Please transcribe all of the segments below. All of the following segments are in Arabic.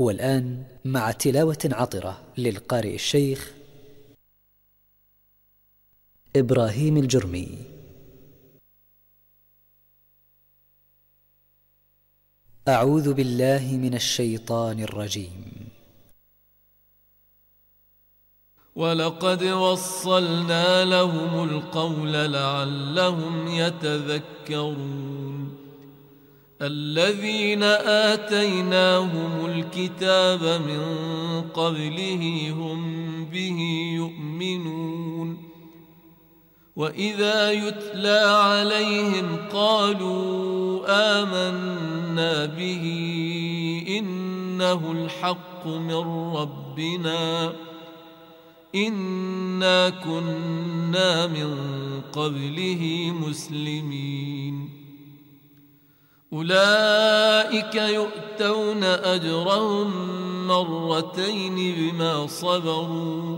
والآن مع تلاوة عطرة للقارئ الشيخ إبراهيم الجرمي. أعوذ بالله من الشيطان الرجيم. ولقد وصلنا لهم القول لعلهم يتذكرون الذين آتيناهم الكتاب من قبله هم به يؤمنون وإذا يتلى عليهم قالوا آمنا به إنه الحق من ربنا إنا كنا من قبله مسلمين أولئك يؤتون أجرهم مرتين بما صبروا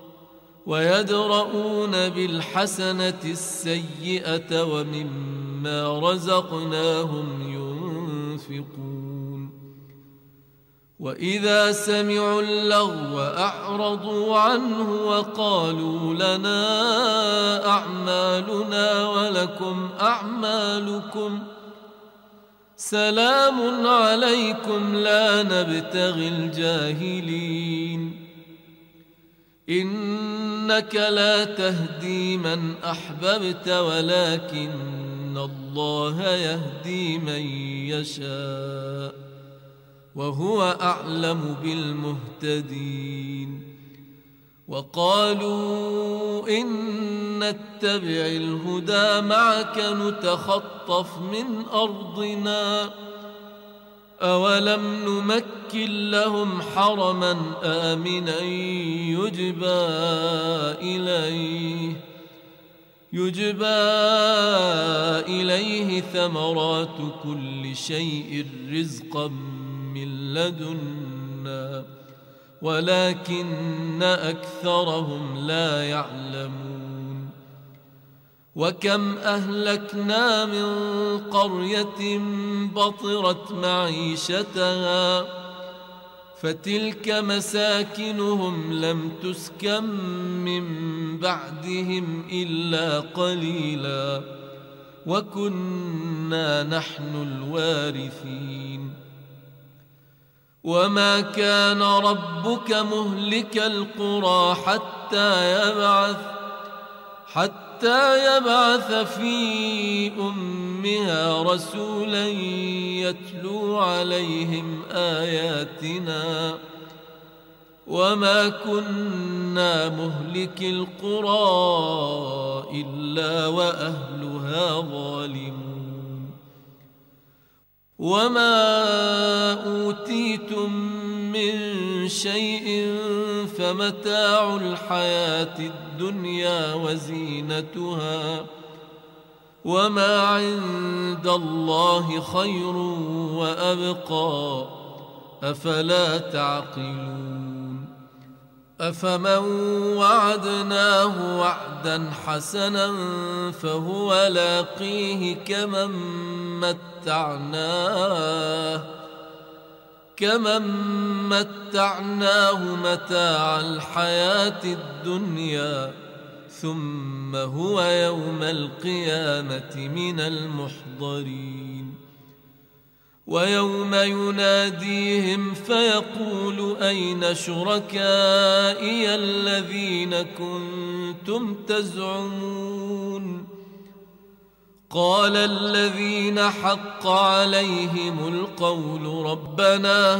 ويدرؤون بالحسنة السيئة ومما رزقناهم ينفقون وإذا سمعوا اللغو أعرضوا عنه وقالوا لنا أعمالنا ولكم أعمالكم سلام عليكم لا نبتغي الجاهلين إنك لا تهدي من أحببت ولكن الله يهدي من يشاء وهو أعلم بالمهتدين وقالوا إن نتبع الهدى معك نتخطف من أرضنا أولم نمكن لهم حرما آمنا يجبى إليه ثمرات كل شيء رزقا من لدنا ولكن أكثرهم لا يعلمون وكم أهلكنا من قرية بطرت معيشتها فتلك مساكنهم لم تسكن من بعدهم إلا قليلا وكنا نحن الوارثين وما كان ربك مهلك القرى حتى يبعث في أمها رسولا يتلو عليهم آياتنا وما كنا مهلك القرى إلا وأهلها ظالمون وما أوتيتم من شيء فمتاع الحياة الدنيا وزينتها وما عند الله خير وأبقى أفلا تعقلون أفمن وعدناه وعدا حسنا فهو لاقيه كمن متعناه متاع الحياة الدنيا ثم هو يوم القيامة من المحضرين ويوم يناديهم فيقول أين شركائي الذين كنتم تزعمون قال الذين حق عليهم القول ربنا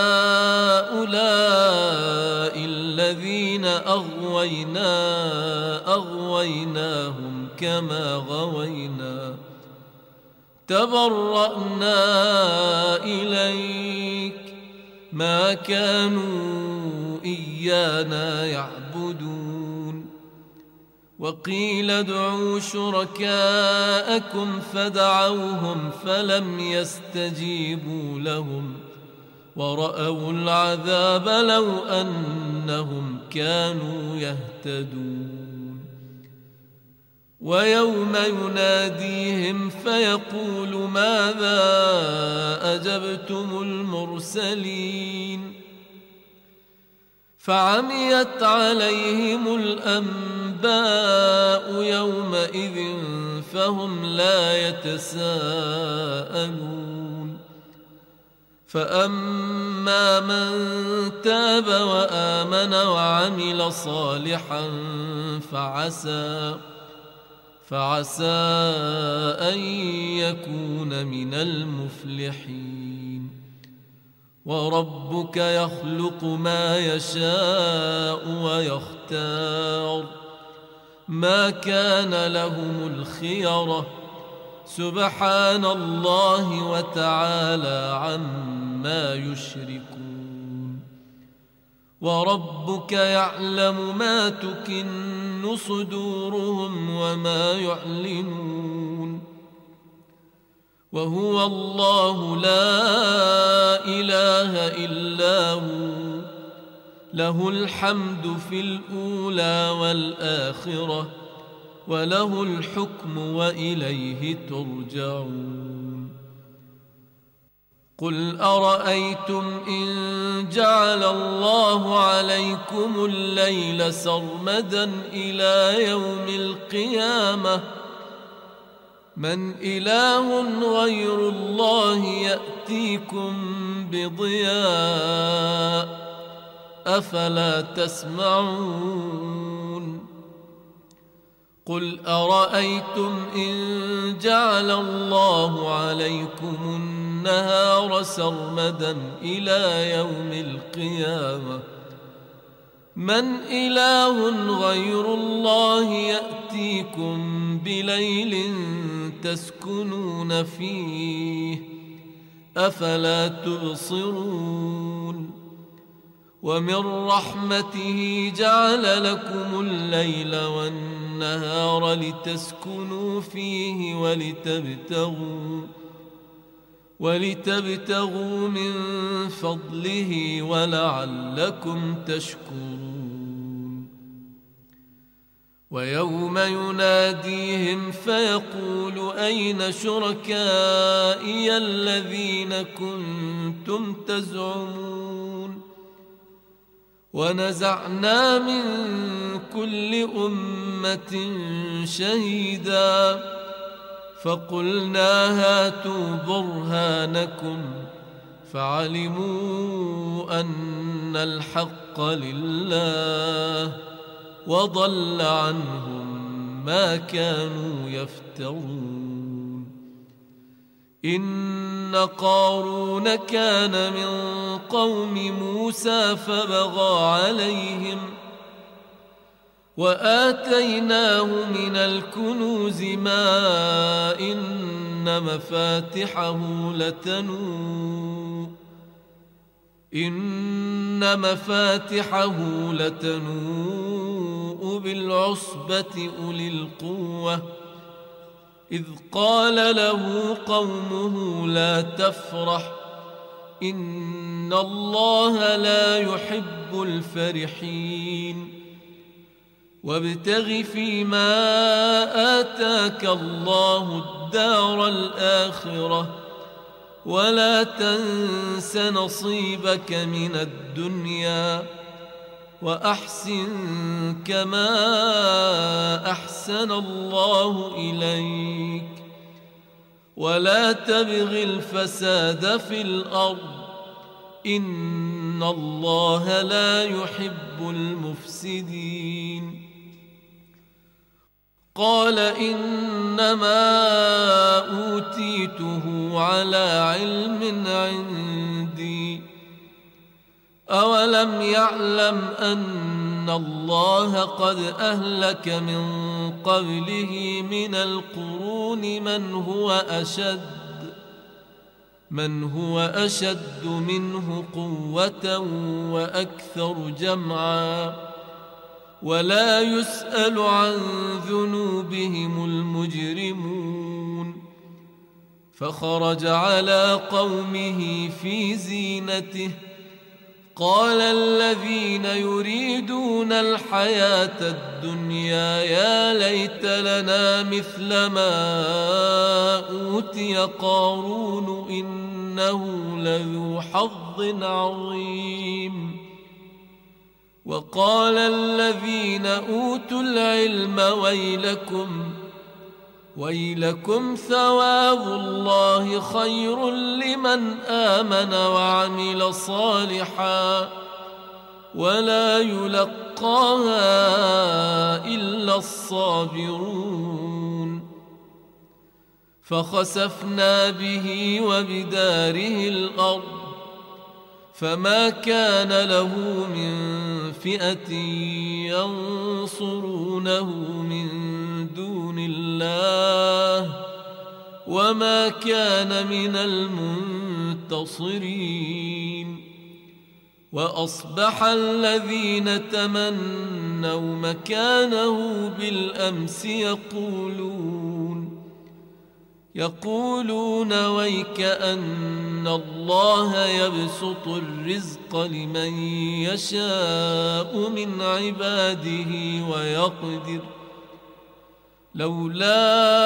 هؤلاء الذين أغويناهم كما غوينا تبرأنا إليك ما كانوا إيانا يعبدون وقيل ادعوا شركاءكم فدعوهم فلم يستجيبوا لهم ورأوا العذاب لو أنهم كانوا يهتدون ويوم يناديهم فيقول ماذا أجبتم المرسلين فعميت عليهم الأنباء يومئذ فهم لا يتساءلون فأما من تاب وآمن وعمل صالحا فعسى أن يكون من المفلحين وربك يخلق ما يشاء ويختار ما كان لهم الخيرة سبحان الله وتعالى عما يشركون وربك يعلم ما تكن صدورهم وما يعلنون وهو الله لا إله إلا هو له الحمد في الأولى والآخرة وله الحكم وإليه ترجعون قل أرأيتم إن جعل الله عليكم الليل سرمدا إلى يوم القيامة من إله غير الله يأتيكم بضياء أفلا تسمعون قل أرأيتم إن جعل الله عليكم النهار سرمدا إلى يوم القيامة من إله غير الله يأتيكم بليل تسكنون فيه أفلا تبصرون ومن رحمته جعل لكم الليل والنهار لتسكنوا فيه ولتبتغوا من فضله ولعلكم تشكرون ويوم يناديهم فيقول أين شركائي الذين كنتم تزعمون ونزعنا من كل أمة شهيدا فقلنا هاتوا برهانكم فعلموا أن الحق لله وضل عنهم ما كانوا يفترون إن قارون كان من قوم موسى فبغى عليهم وآتيناه من الكنوز ما إن مفاتحه لتنوء بالعصبة أولي القوة إذ قال له قومه لا تفرح إن الله لا يحب الفرحين وابتغ فيما آتاك الله الدار الآخرة ولا تنس نصيبك من الدنيا وأحسن كما أحسن الله إليك ولا تبغ الفساد في الأرض إن الله لا يحب المفسدين قال إنما أوتيته على علم عندي أولم يعلم أن الله قد أهلك من قبله من القرون من هو أشد منه قوة وأكثر جمعا ولا يسأل عن ذنوبهم المجرمون فخرج على قومه في زينته قال الذين يريدون الحياة الدنيا يا ليت لنا مثل ما أوتي قارون إنه لذو حظ عظيم وقال الذين أوتوا العلم ويلكم ثواب الله خير لمن آمن وعمل صالحا ولا يلقاها إلا الصابرون. فخسفنا به وبداره الأرض فما كان له من فئة ينصرونه من دون الله وما كان من المنتصرين. وأصبح الذين تمنوا مكانه بالأمس يقولون ويك أن الله يبسط الرزق لمن يشاء من عباده ويقدر لولا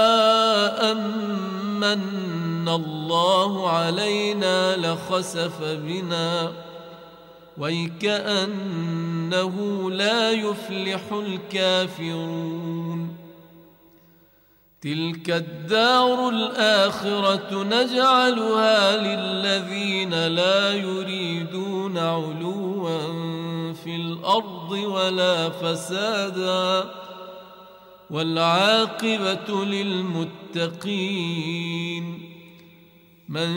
أمن الله علينا لخسف بنا ويك أنه لا يفلح الكافرون. تلك الدار الآخرة نجعلها للذين لا يريدون علوا في الأرض ولا فسادا والعاقبة للمتقين. من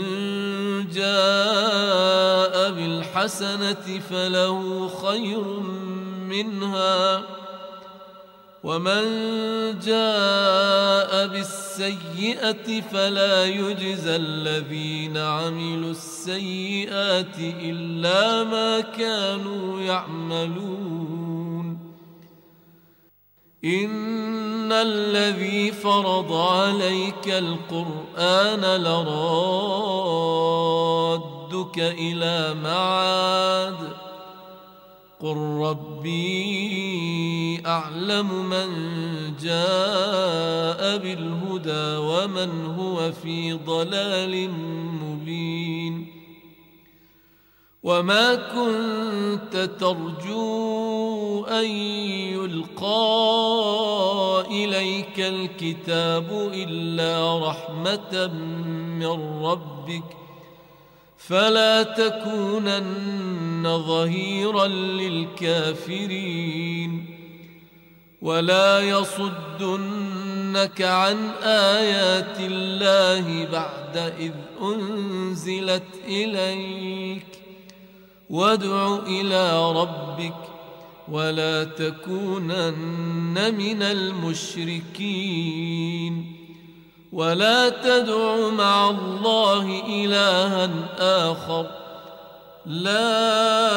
جاء بالحسنة فله خير منها ومن جاء بالسيئة فلا يجزى الذين عملوا السيئات إلا ما كانوا يعملون. إن الذي فرض عليك القرآن لرادك إلى معاد قل ربي أعلم من جاء بالهدى ومن هو في ضلال مبين. وما كنت ترجو أن يلقى إليك الكتاب إلا رحمة من ربك فلا تكونن ظهيرا للكافرين. ولا يصدنك عن آيات الله بعد إذ أنزلت إليك وادع إلى ربك ولا تكونن من المشركين. ولا تدع مع الله إلها آخر لا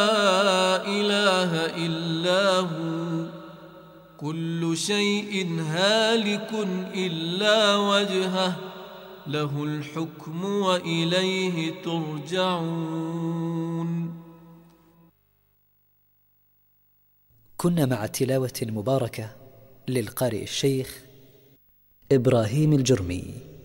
إله إلا هو كل شيء هالك إلا وجهه له الحكم وإليه ترجعون. كنا مع تلاوة مباركة للقارئ الشيخ إبراهيم الجرمي.